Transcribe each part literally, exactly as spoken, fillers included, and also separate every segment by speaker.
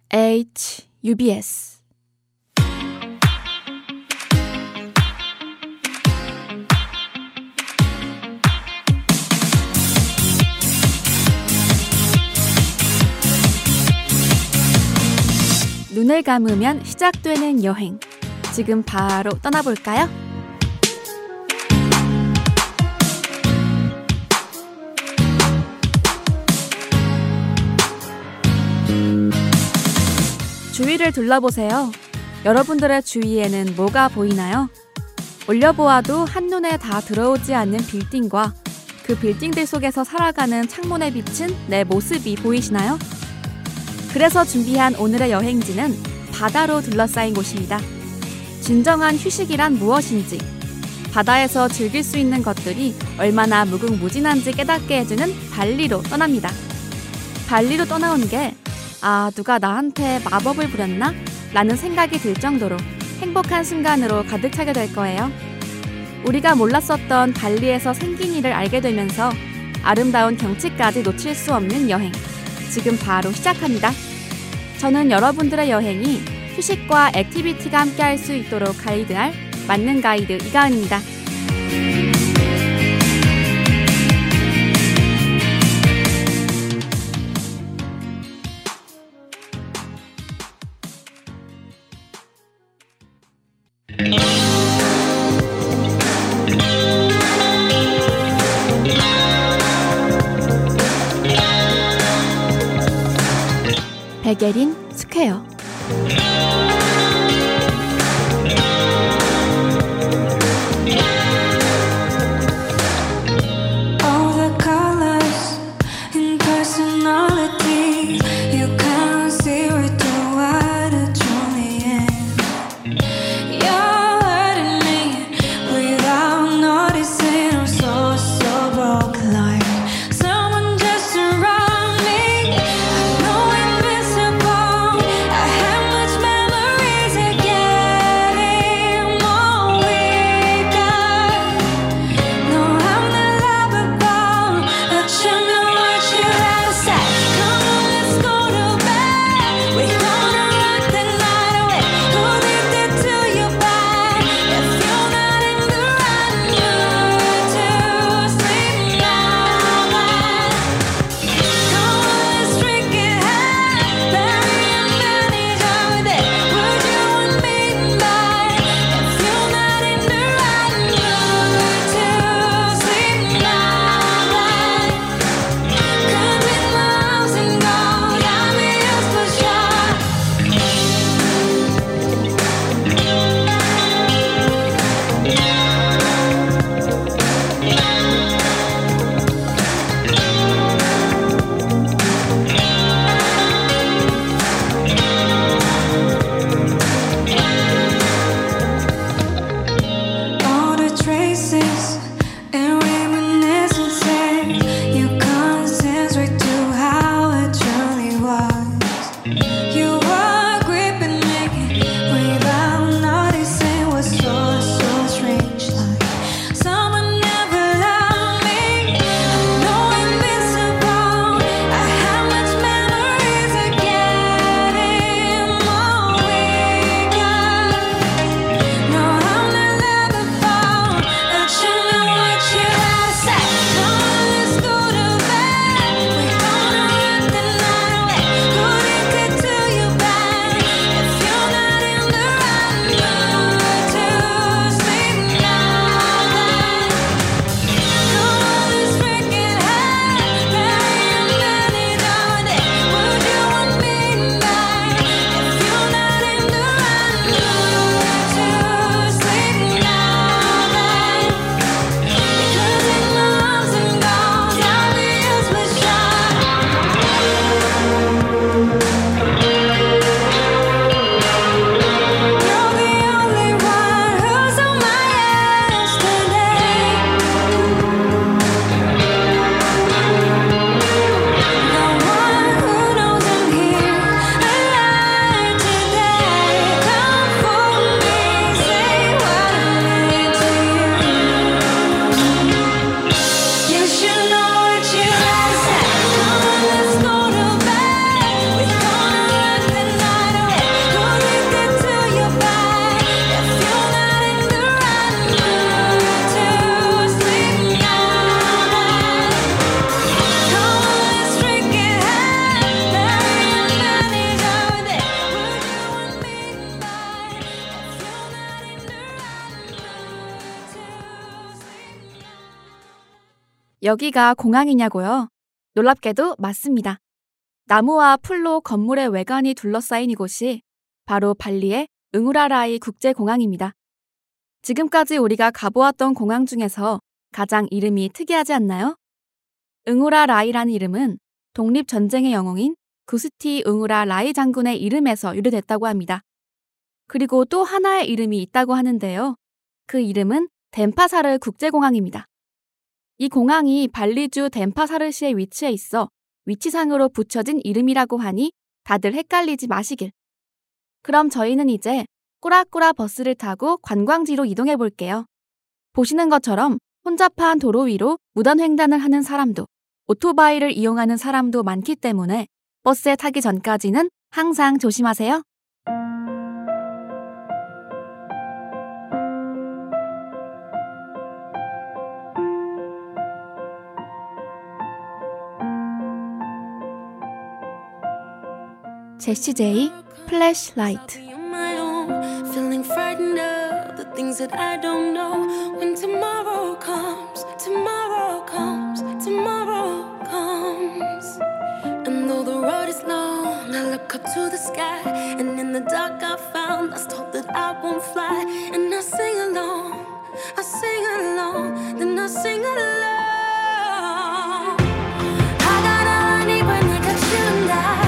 Speaker 1: H U B S 눈을 감으면 시작되는 여행. 지금 바로 떠나볼까요? 주위를 둘러보세요. 여러분들의 주위에는 뭐가 보이나요? 올려보아도 한눈에 다 들어오지 않는 빌딩과 그 빌딩들 속에서 살아가는 창문에 비친 내 모습이 보이시나요? 그래서 준비한 오늘의 여행지는 바다로 둘러싸인 곳입니다. 진정한 휴식이란 무엇인지, 바다에서 즐길 수 있는 것들이 얼마나 무궁무진한지 깨닫게 해주는 발리로 떠납니다. 발리로 떠나온 게 아, 누가 나한테 마법을 부렸나? 라는 생각이 들 정도로 행복한 순간으로 가득 차게 될 거예요. 우리가 몰랐었던 발리에서 생긴 일을 알게 되면서 아름다운 경치까지 놓칠 수 없는 여행. 지금 바로 시작합니다. 저는 여러분들의 여행이 휴식과 액티비티가 함께 할 수 있도록 가이드할 맞는 가이드 이가은입니다. 베게린 스퀘어.
Speaker 2: Memories
Speaker 1: 여기가 공항이냐고요? 놀랍게도 맞습니다. 나무와 풀로 건물의 외관이 둘러싸인 이곳이 바로 발리의 응우라라이 국제공항입니다. 지금까지 우리가 가보았던 공항 중에서 가장 이름이 특이하지 않나요? 응우라라이라는 이름은 독립전쟁의 영웅인 구스티 응우라라이 장군의 이름에서 유래됐다고 합니다. 그리고 또 하나의 이름이 있다고 하는데요. 그 이름은 덴파사르 국제공항입니다. 이 공항이 발리주 덴파사르시에 위치해 있어 위치상으로 붙여진 이름이라고 하니 다들 헷갈리지 마시길. 그럼 저희는 이제 꾸라꾸라 버스를 타고 관광지로 이동해 볼게요. 보시는 것처럼 혼잡한 도로 위로 무단횡단을 하는 사람도, 오토바이를 이용하는 사람도 많기 때문에 버스에 타기 전까지는 항상 조심하세요. 제시 제이 플래시라이트.
Speaker 2: Feeling frightened of the things that I don't know. When tomorrow comes, tomorrow comes, tomorrow comes. And though the road is long, I look up to the sky. And in the dark I found lost hope that I won't fly. And I sing along, I sing along, then I sing along. I got all I need when I got you and I.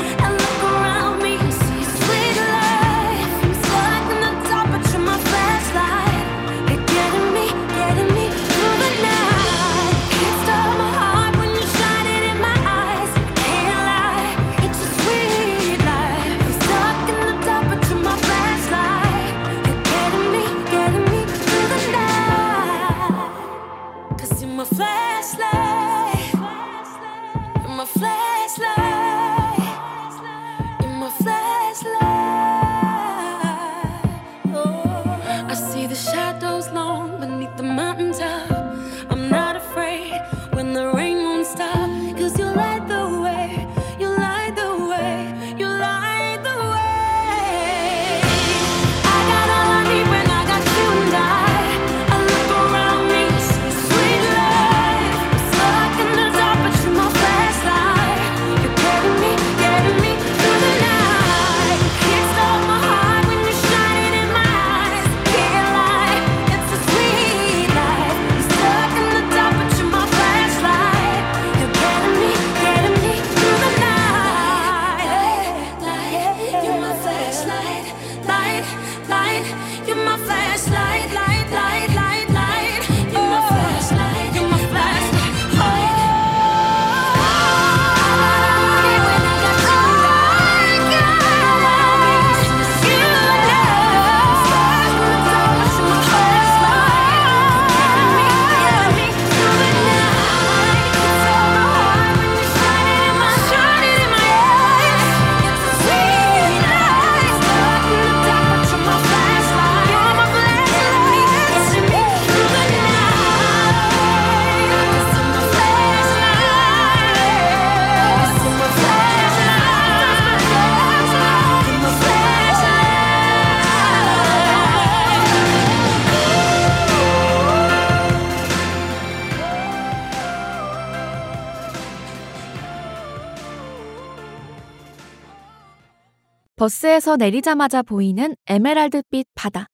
Speaker 1: 버스에서 내리자마자 보이는 에메랄드빛 바다.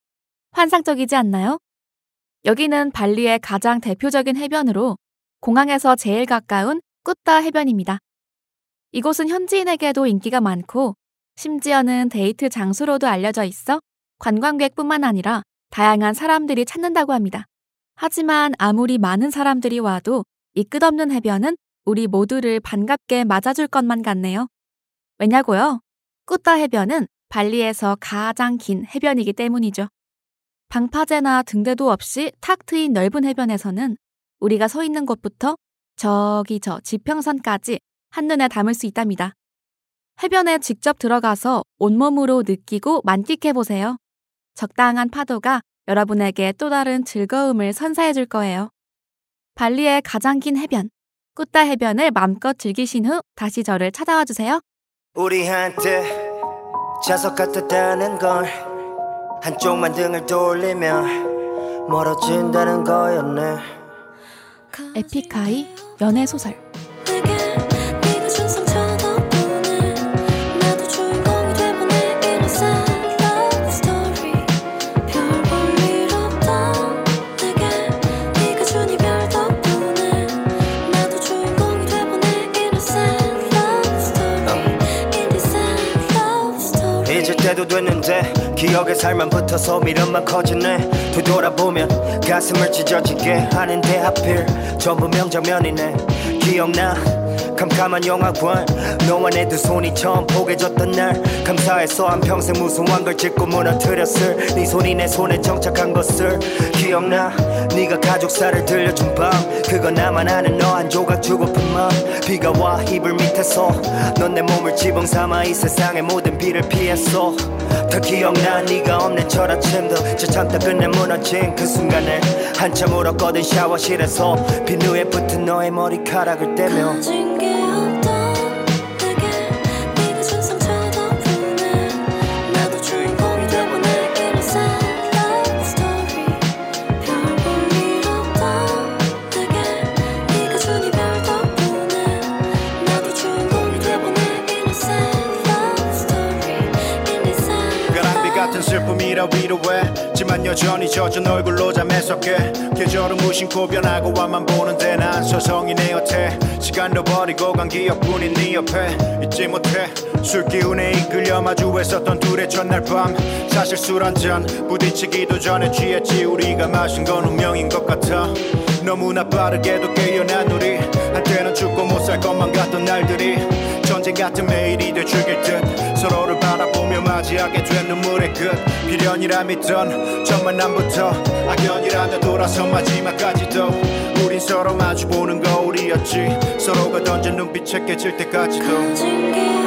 Speaker 1: 환상적이지 않나요? 여기는 발리의 가장 대표적인 해변으로 공항에서 제일 가까운 꾸따 해변입니다. 이곳은 현지인에게도 인기가 많고 심지어는 데이트 장소로도 알려져 있어 관광객뿐만 아니라 다양한 사람들이 찾는다고 합니다. 하지만 아무리 많은 사람들이 와도 이 끝없는 해변은 우리 모두를 반갑게 맞아줄 것만 같네요. 왜냐고요? 꾸따 해변은 발리에서 가장 긴 해변이기 때문이죠. 방파제나 등대도 없이 탁 트인 넓은 해변에서는 우리가 서 있는 곳부터 저기 저 지평선까지 한눈에 담을 수 있답니다. 해변에 직접 들어가서 온몸으로 느끼고 만끽해보세요. 적당한 파도가 여러분에게 또 다른 즐거움을 선사해 줄 거예요. 발리의 가장 긴 해변, 꾸따 해변을 마음껏 즐기신 후 다시 저를 찾아와 주세요.
Speaker 3: 우리한테 자석 같았다는 건 한쪽만 등을 돌리면 멀어진다는 거였네.
Speaker 1: 에픽하이 연애소설.
Speaker 3: 잊을 때도 됐는데 기억에 살만 붙어서 미련만 커지네. 되돌아보면 가슴을 찢어지게 하는데 하필 전부 명장면이네. 기억나 캄캄한 영화관 너와 내 두 손이 처음 포개졌던 날 감사해서 한평생 무수한 걸 짚고 무너뜨렸을 네 손이 내 손에 정착한 것을 기억나. 네가 가족사를 들려준 밤 그건 나만 아는 너 한 조각 주고픈 맘. 비가 와 이불 밑에서 넌 내 몸을 지붕 삼아 이 세상의 모든 비를 피했어. 더 기억나 네가 없는 첫 아침도 저 참다 끝내 무너진 그 순간에 한참 울었거든 샤워실에서 비누에 붙은 너의 머리카락을 떼며.
Speaker 4: 슬픔이라 위로해지만 여전히 젖은 얼굴로 잠에서 깨. 계절은 무심코 변하고 앞만 보는데 난 서성이 내 곁에 시간도 버리고 간 기억뿐인 네 옆에 잊지 못해. 술 기운에 이끌려 마주했었던 둘의 첫날 밤 사실 술 한 잔 부딪히기도 전에 취했지. 우리가 마신 건 운명인 것 같아. 너무나 빠르게도 깨어난 우리 한때는 죽고 못 살 것만 같던 날들이 전쟁 같은 매일이 되죽일 듯 서로를 바라보며 맞이하게 된 눈물의 끝. 비련이라 믿던 첫 만남부터 악연이라며 돌아서 마지막까지도 우린 서로 마주보는 거울이었지. 서로가 던진 눈빛에 깨질 때까지도.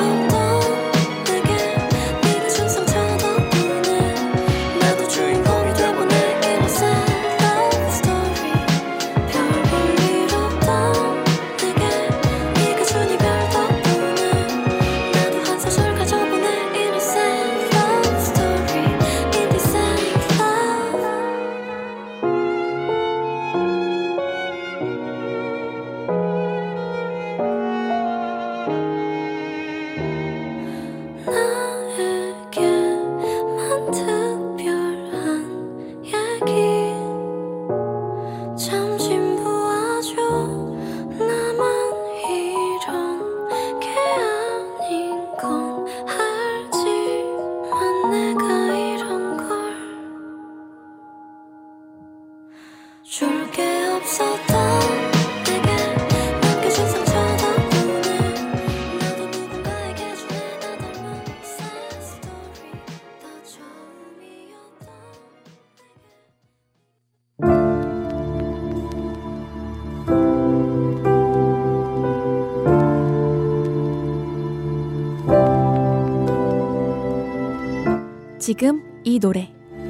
Speaker 1: 지금 이 노래.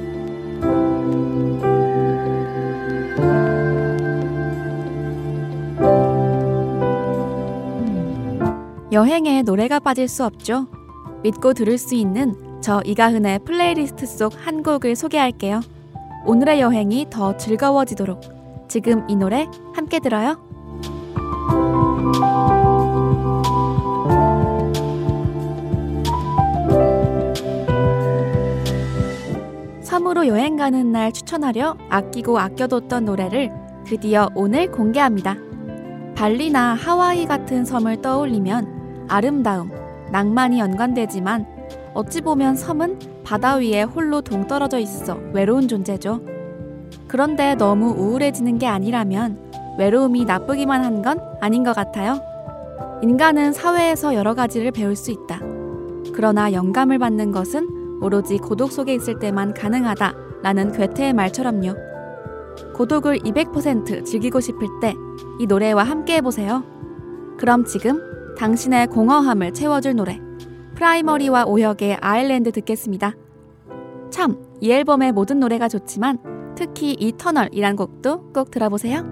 Speaker 1: 여행에 노래가 빠질 수 없죠. 믿고 들을 수 있는 저 이가은의 플레이리스트 속 한 곡을 소개할게요. 오늘의 여행이 더 즐거워지도록 지금 이 노래 함께 들어요. 섬으로 여행 가는 날 추천하려 아끼고 아껴뒀던 노래를 드디어 오늘 공개합니다. 발리나 하와이 같은 섬을 떠올리면 아름다움, 낭만이 연관되지만 어찌 보면 섬은 바다 위에 홀로 동떨어져 있어 외로운 존재죠. 그런데 너무 우울해지는 게 아니라면 외로움이 나쁘기만 한 건 아닌 것 같아요. 인간은 사회에서 여러 가지를 배울 수 있다. 그러나 영감을 받는 것은 오로지 고독 속에 있을 때만 가능하다 라는 괴테의 말처럼요. 고독을 이백 퍼센트 즐기고 싶을 때 이 노래와 함께 해보세요. 그럼 지금 당신의 공허함을 채워줄 노래 프라이머리와 오혁의 아일랜드 듣겠습니다. 참, 이 앨범의 모든 노래가 좋지만 특히 이터널이란 곡도 꼭 들어보세요.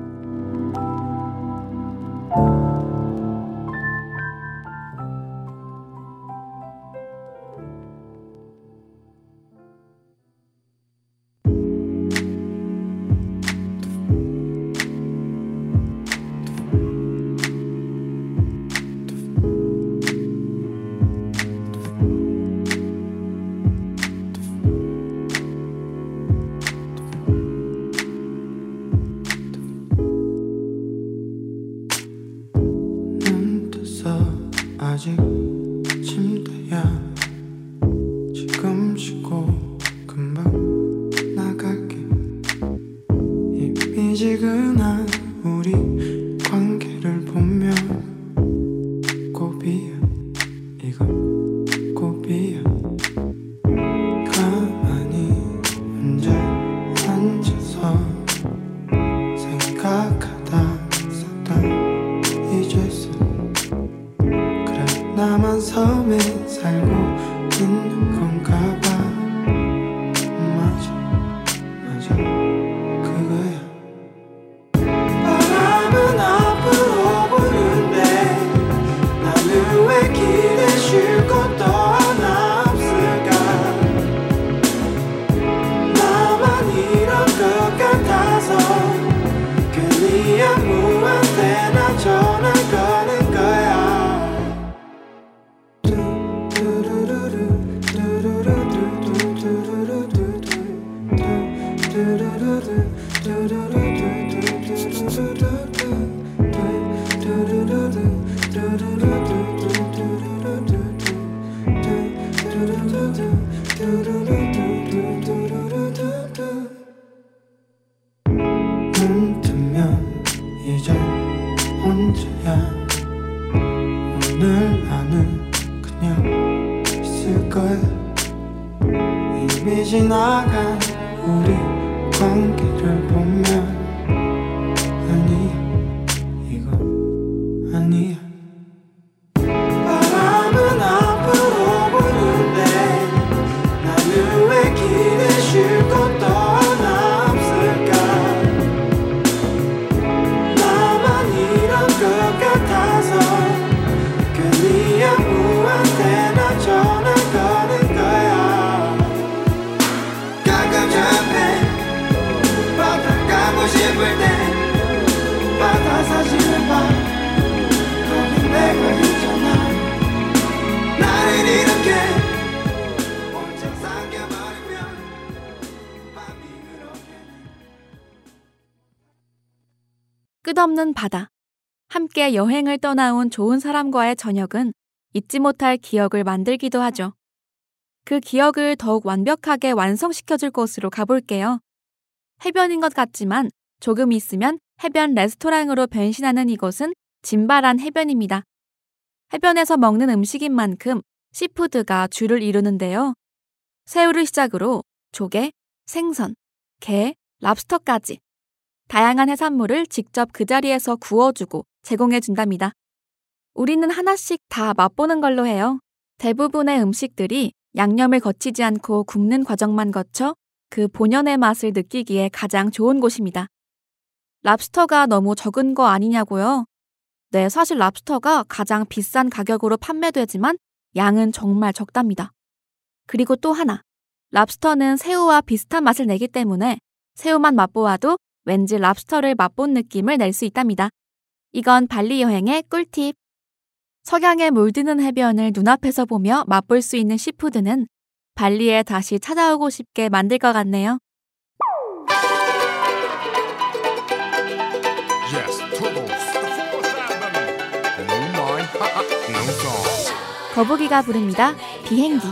Speaker 5: 눈 뜨면 이제 혼자야. 오늘 나는 그냥 있을 거야. 이미 지나간 우리 관계를 보면 아니야, 이거 아니야. 바람은 앞으로 부는데 나는 왜 길에 쉴 곳도 하나 없을까. 나만 이런 것 같아서 괜히 아무한테나 전화 거는 거야. 가끔 잠에 바다 가고 싶을 때 바다 사진을 봐. 거기 내가 있잖아. 나를 이렇게 혼자 삼켜버리면 밤이 그렇게.
Speaker 1: 끝없는 바다. 함께 여행을 떠나온 좋은 사람과의 저녁은 잊지 못할 기억을 만들기도 하죠. 그 기억을 더욱 완벽하게 완성시켜줄 곳으로 가볼게요. 해변인 것 같지만 조금 있으면 해변 레스토랑으로 변신하는 이곳은 진바란 해변입니다. 해변에서 먹는 음식인 만큼 시푸드가 주를 이루는데요. 새우를 시작으로 조개, 생선, 게, 랍스터까지 다양한 해산물을 직접 그 자리에서 구워주고 제공해준답니다. 우리는 하나씩 다 맛보는 걸로 해요. 대부분의 음식들이 양념을 거치지 않고 굽는 과정만 거쳐 그 본연의 맛을 느끼기에 가장 좋은 곳입니다. 랍스터가 너무 적은 거 아니냐고요? 네, 사실 랍스터가 가장 비싼 가격으로 판매되지만 양은 정말 적답니다. 그리고 또 하나, 랍스터는 새우와 비슷한 맛을 내기 때문에 새우만 맛보아도 왠지 랍스터를 맛본 느낌을 낼 수 있답니다. 이건 발리 여행의 꿀팁. 석양에 물드는 해변을 눈앞에서 보며 맛볼 수 있는 시푸드는 발리에 다시 찾아오고 싶게 만들 것 같네요. 거북이가 부릅니다. 비행기.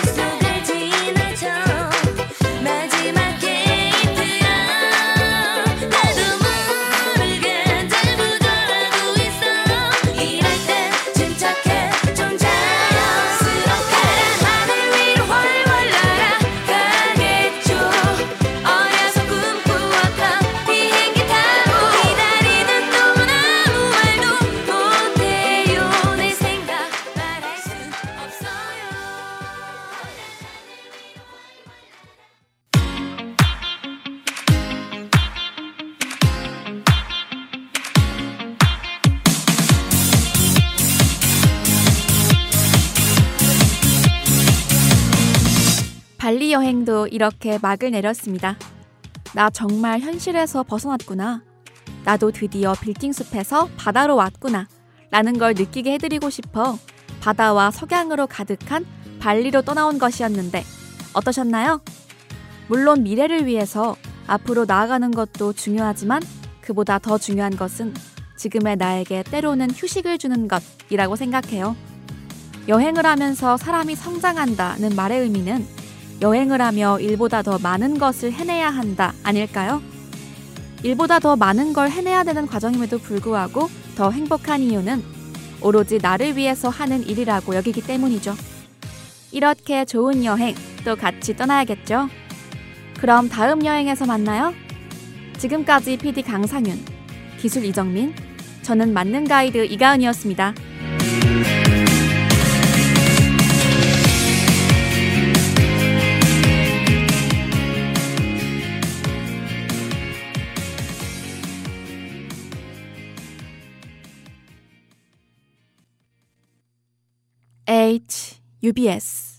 Speaker 2: 마지막 게이트야.
Speaker 1: 발리 여행도 이렇게 막을 내렸습니다. 나 정말 현실에서 벗어났구나. 나도 드디어 빌딩 숲에서 바다로 왔구나. 라는 걸 느끼게 해드리고 싶어 바다와 석양으로 가득한 발리로 떠나온 것이었는데 어떠셨나요? 물론 미래를 위해서 앞으로 나아가는 것도 중요하지만 그보다 더 중요한 것은 지금의 나에게 때로는 휴식을 주는 것이라고 생각해요. 여행을 하면서 사람이 성장한다는 말의 의미는 여행을 하며 일보다 더 많은 것을 해내야 한다 아닐까요? 일보다 더 많은 걸 해내야 되는 과정임에도 불구하고 더 행복한 이유는 오로지 나를 위해서 하는 일이라고 여기기 때문이죠. 이렇게 좋은 여행 또 같이 떠나야겠죠? 그럼 다음 여행에서 만나요. 지금까지 피디 강상윤, 기술 이정민, 저는 만능 가이드 이가은이었습니다. H, 유비에스